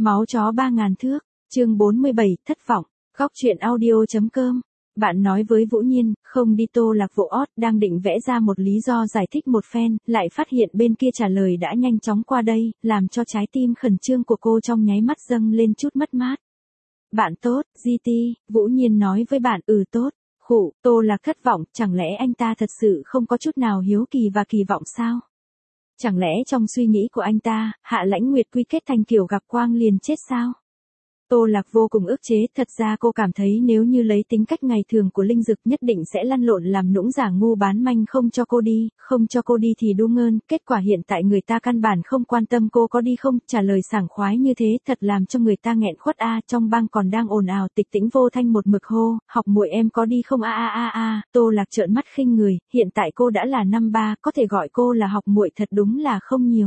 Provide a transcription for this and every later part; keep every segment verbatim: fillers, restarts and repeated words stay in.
Máu chó ba ngàn thước, chương bốn mươi bảy, thất vọng, góc truyện audio.com. Bạn nói với Vũ Nhiên, không đi. Tô Lạc vỗ ót, đang định vẽ ra một lý do giải thích một phen, lại phát hiện bên kia trả lời đã nhanh chóng qua đây, làm cho trái tim khẩn trương của cô trong nháy mắt dâng lên chút mất mát. Bạn tốt, giê tê, Vũ Nhiên nói với bạn, ừ tốt, khụ. Tô Lạc thất vọng, chẳng lẽ anh ta thật sự không có chút nào hiếu kỳ và kỳ vọng sao? Chẳng lẽ trong suy nghĩ của anh ta, Hạ Lãnh Nguyệt quy kết thành kiểu gặp quang liền chết sao? Tô Lạc vô cùng ức chế, thật ra cô cảm thấy nếu như lấy tính cách ngày thường của Linh Dực nhất định sẽ lăn lộn làm nũng giả ngu bán manh không cho cô đi, không cho cô đi thì đu ngơn, kết quả hiện tại người ta căn bản không quan tâm cô có đi không, trả lời sảng khoái như thế thật làm cho người ta nghẹn khuất a. Trong bang còn đang ồn ào, Tịch Tĩnh Vô Thanh một mực hô, học muội em có đi không a a a a. Tô Lạc trợn mắt khinh người, hiện tại cô đã là năm ba, có thể gọi cô là học muội thật đúng là không nhiều.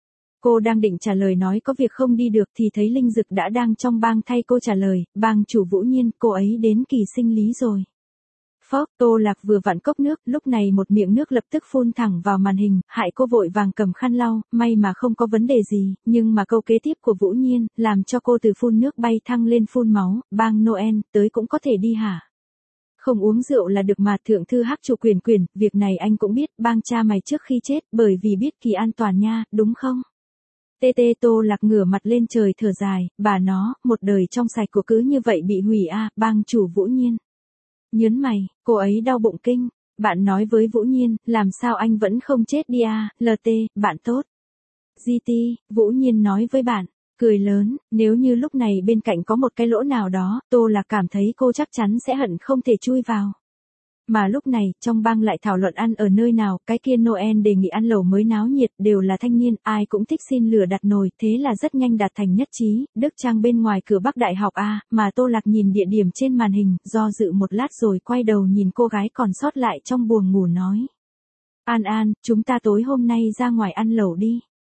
Cô đang định trả lời nói có việc không đi được thì thấy Linh Dực đã đang trong bang thay cô trả lời, bang chủ Vũ Nhiên, cô ấy đến kỳ sinh lý rồi. Phốc, Tô Lạc vừa vặn cốc nước, lúc này một miệng nước lập tức phun thẳng vào màn hình, hại cô vội vàng cầm khăn lau, may mà không có vấn đề gì, nhưng mà câu kế tiếp của Vũ Nhiên, làm cho cô từ phun nước bay thăng lên phun máu, bang Noel, tới cũng có thể đi hả? Không uống rượu là được mà. Thượng thư Hắc Chủ Quyền Quyền, việc này anh cũng biết, bang cha mày trước khi chết, bởi vì biết kỳ an toàn nha, đúng không? Tê tê. Tô Lạc ngửa mặt lên trời thở dài, bà nó, một đời trong sạch của cứ như vậy bị hủy a. Bang chủ Vũ Nhiên nhớn mày, cô ấy đau bụng kinh. Bạn nói với Vũ Nhiên, làm sao anh vẫn không chết đi a. lờ tê, bạn tốt. giê tê, Vũ Nhiên nói với bạn, cười lớn, nếu như lúc này bên cạnh có một cái lỗ nào đó, Tô Lạc cảm thấy cô chắc chắn sẽ hận không thể chui vào. Mà lúc này, trong bang lại thảo luận ăn ở nơi nào, cái kia Noel đề nghị ăn lẩu mới náo nhiệt, đều là thanh niên, ai cũng thích xin lửa đặt nồi, thế là rất nhanh đạt thành nhất trí, Đức Trang bên ngoài cửa Bắc Đại học A, mà Tô Lạc nhìn địa điểm trên màn hình, do dự một lát rồi quay đầu nhìn cô gái còn sót lại trong buồng ngủ nói. An An, chúng ta tối hôm nay ra ngoài ăn lẩu đi.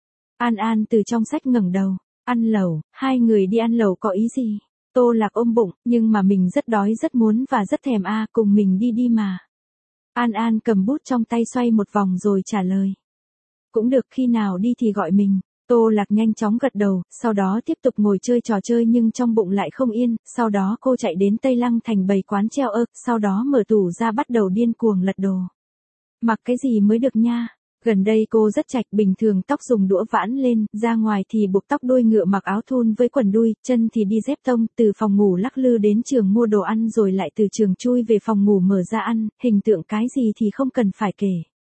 An An từ trong sách ngẩng đầu, ăn lẩu, hai người đi ăn lẩu có ý gì? Tô Lạc ôm bụng, nhưng mà mình rất đói rất muốn và rất thèm a, cùng mình đi đi mà. An An cầm bút trong tay xoay một vòng rồi trả lời. Cũng được, khi nào đi thì gọi mình. Tô Lạc nhanh chóng gật đầu, sau đó tiếp tục ngồi chơi trò chơi nhưng trong bụng lại không yên, sau đó cô chạy đến Tây Lăng thành bày quán treo ơ, sau đó mở tủ ra bắt đầu điên cuồng lật đồ. Mặc cái gì mới được nha. Gần đây cô rất chạch, bình thường tóc dùng đũa vãn lên, ra ngoài thì buộc tóc đuôi ngựa mặc áo thun với quần đuôi, chân thì đi dép tông, từ phòng ngủ lắc lư đến trường mua đồ ăn rồi lại từ trường chui về phòng ngủ mở ra ăn, hình tượng cái gì thì không cần phải kể.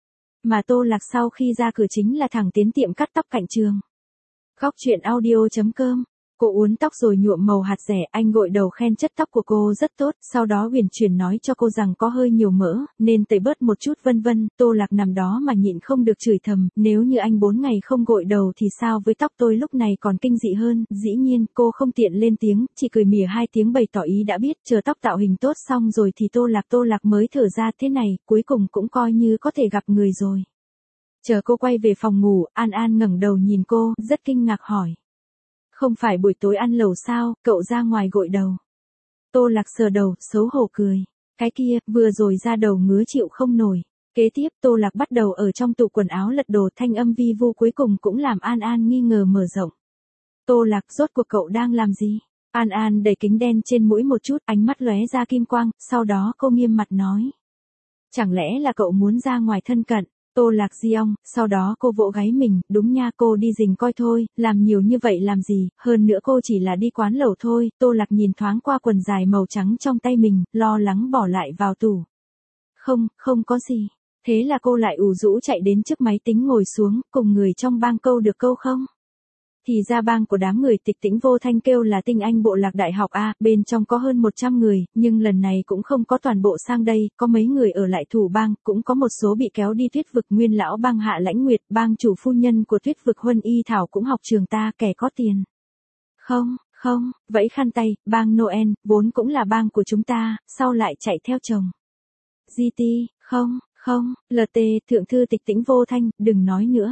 Mà Tô Lạc sau khi ra cửa chính là thẳng tiến tiệm cắt tóc cạnh trường. Góc truyện audio.com. Cô uốn tóc rồi nhuộm màu hạt rẻ, anh gội đầu khen chất tóc của cô rất tốt, sau đó huyền chuyển nói cho cô rằng có hơi nhiều mỡ, nên tẩy bớt một chút vân vân. Tô Lạc nằm đó mà nhịn không được chửi thầm, nếu như anh bốn ngày không gội đầu thì sao với tóc tôi lúc này còn kinh dị hơn. Dĩ nhiên, cô không tiện lên tiếng, chỉ cười mỉa hai tiếng bày tỏ ý đã biết, chờ tóc tạo hình tốt xong rồi thì Tô Lạc Tô Lạc mới thở ra, thế này, cuối cùng cũng coi như có thể gặp người rồi. Chờ cô quay về phòng ngủ, An An ngẩng đầu nhìn cô, rất kinh ngạc hỏi. Không phải buổi tối ăn lẩu sao, cậu ra ngoài gội đầu. Tô Lạc sờ đầu, xấu hổ cười. Cái kia, vừa rồi ra đầu ngứa chịu không nổi. Kế tiếp, Tô Lạc bắt đầu ở trong tủ quần áo lật đồ, thanh âm vi vu cuối cùng cũng làm An An nghi ngờ mở rộng. Tô Lạc, rốt cuộc cậu đang làm gì? An An đẩy kính đen trên mũi một chút, ánh mắt lóe ra kim quang, sau đó cô nghiêm mặt nói. Chẳng lẽ là cậu muốn ra ngoài thân cận? Tô Lạc di ong, sau đó cô vỗ gáy mình, đúng nha, cô đi rình coi thôi, làm nhiều như vậy làm gì, hơn nữa cô chỉ là đi quán lẩu thôi. Tô Lạc nhìn thoáng qua quần dài màu trắng trong tay mình, lo lắng bỏ lại vào tủ. Không, không có gì. Thế là cô lại ủ rũ chạy đến trước máy tính ngồi xuống, cùng người trong bang câu được câu không? Thì ra bang của đám người Tịch Tĩnh Vô Thanh kêu là Tinh Anh Bộ Lạc Đại học A, bên trong có hơn một trăm người, nhưng lần này cũng không có toàn bộ sang đây, có mấy người ở lại thủ bang, cũng có một số bị kéo đi Tuyết Vực. Nguyên lão bang Hạ Lãnh Nguyệt, bang chủ phu nhân của Tuyết Vực Huân Y Thảo cũng học trường ta, kẻ có tiền. Không, không, vẫy khăn tay, bang Noel, vốn cũng là bang của chúng ta, sau lại chạy theo chồng. giê tê, không, không, lờ tê, thượng thư Tịch Tĩnh Vô Thanh, đừng nói nữa.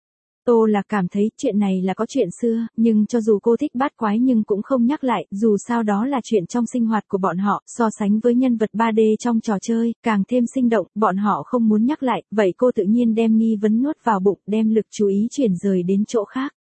Tô Lạc cảm thấy chuyện này là có chuyện xưa, nhưng cho dù cô thích bát quái nhưng cũng không nhắc lại, dù sao đó là chuyện trong sinh hoạt của bọn họ, so sánh với nhân vật ba D trong trò chơi, càng thêm sinh động, bọn họ không muốn nhắc lại, vậy cô tự nhiên đem nghi vấn nuốt vào bụng, đem lực chú ý chuyển rời đến chỗ khác.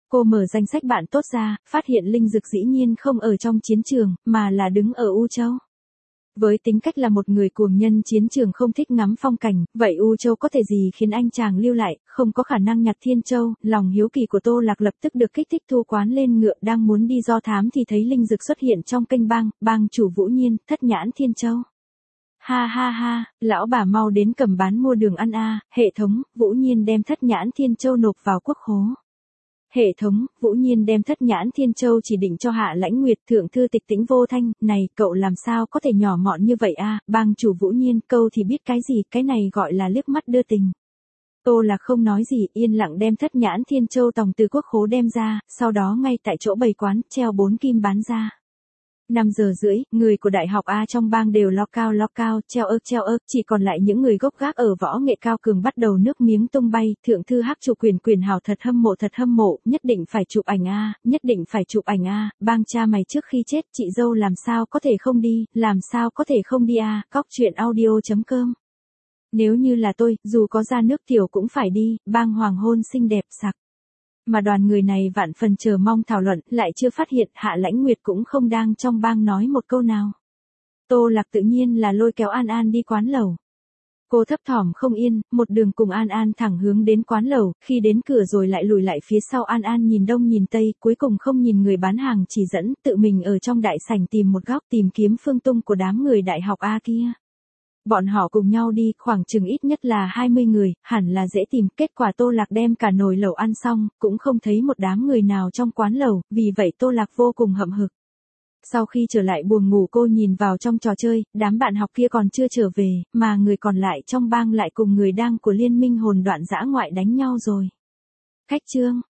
Cô mở danh sách bạn tốt ra, phát hiện Linh Dực dĩ nhiên không ở trong chiến trường, mà là đứng ở U Châu. Với tính cách là một người cuồng nhân chiến trường không thích ngắm phong cảnh, vậy U Châu có thể gì khiến anh chàng lưu lại, không có khả năng nhặt Thiên Châu. Lòng hiếu kỳ của Tô Lạc lập tức được kích thích, thu quán lên ngựa đang muốn đi do thám thì thấy Linh Dực xuất hiện trong kênh bang, bang chủ Vũ Nhiên, thất nhãn Thiên Châu. Ha ha ha, lão bà mau đến cầm bán mua đường ăn a, hệ thống, Vũ Nhiên đem thất nhãn Thiên Châu nộp vào quốc khố. Hệ thống, Vũ Nhiên đem thất nhãn Thiên Châu chỉ định cho Hạ Lãnh Nguyệt. Thượng thư Tịch Tĩnh vô thanh, này, cậu làm sao có thể nhỏ mọn như vậy a, bang chủ Vũ Nhiên, câu thì biết cái gì, cái này gọi là liếc mắt đưa tình. Tô Lạc không nói gì, yên lặng đem thất nhãn Thiên Châu tòng từ quốc khố đem ra, sau đó ngay tại chỗ bày quán, treo bốn kim bán ra. năm giờ rưỡi, người của đại học A trong bang đều lo cao lo cao, treo ơ treo ơ, chỉ còn lại những người gốc gác ở võ nghệ cao cường bắt đầu nước miếng tung bay. Thượng thư Hắc chủ quyền quyền hào thật hâm mộ thật hâm mộ, nhất định phải chụp ảnh a, nhất định phải chụp ảnh a, bang cha mày trước khi chết, chị dâu làm sao có thể không đi, làm sao có thể không đi a. Cóc truyện audio chấm com. Nếu như là tôi, dù có ra nước tiểu cũng phải đi, bang hoàng hôn xinh đẹp sặc. Mà đoàn người này vạn phần chờ mong thảo luận, lại chưa phát hiện Hạ Lãnh Nguyệt cũng không đang trong bang nói một câu nào. Tô Lạc tự nhiên là lôi kéo An An đi quán lẩu. Cô thấp thỏm không yên, một đường cùng An An thẳng hướng đến quán lẩu, khi đến cửa rồi lại lùi lại phía sau. An An nhìn đông nhìn tây, cuối cùng không nhìn người bán hàng chỉ dẫn, tự mình ở trong đại sảnh tìm một góc tìm kiếm phương tung của đám người đại học A kia. Bọn họ cùng nhau đi, khoảng chừng ít nhất là hai mươi người, hẳn là dễ tìm. Kết quả Tô Lạc đem cả nồi lẩu ăn xong, cũng không thấy một đám người nào trong quán lẩu, vì vậy Tô Lạc vô cùng hậm hực. Sau khi trở lại buồng ngủ cô nhìn vào trong trò chơi, đám bạn học kia còn chưa trở về, mà người còn lại trong bang lại cùng người đang của liên minh hồn đoạn dã ngoại đánh nhau rồi. Khách trương,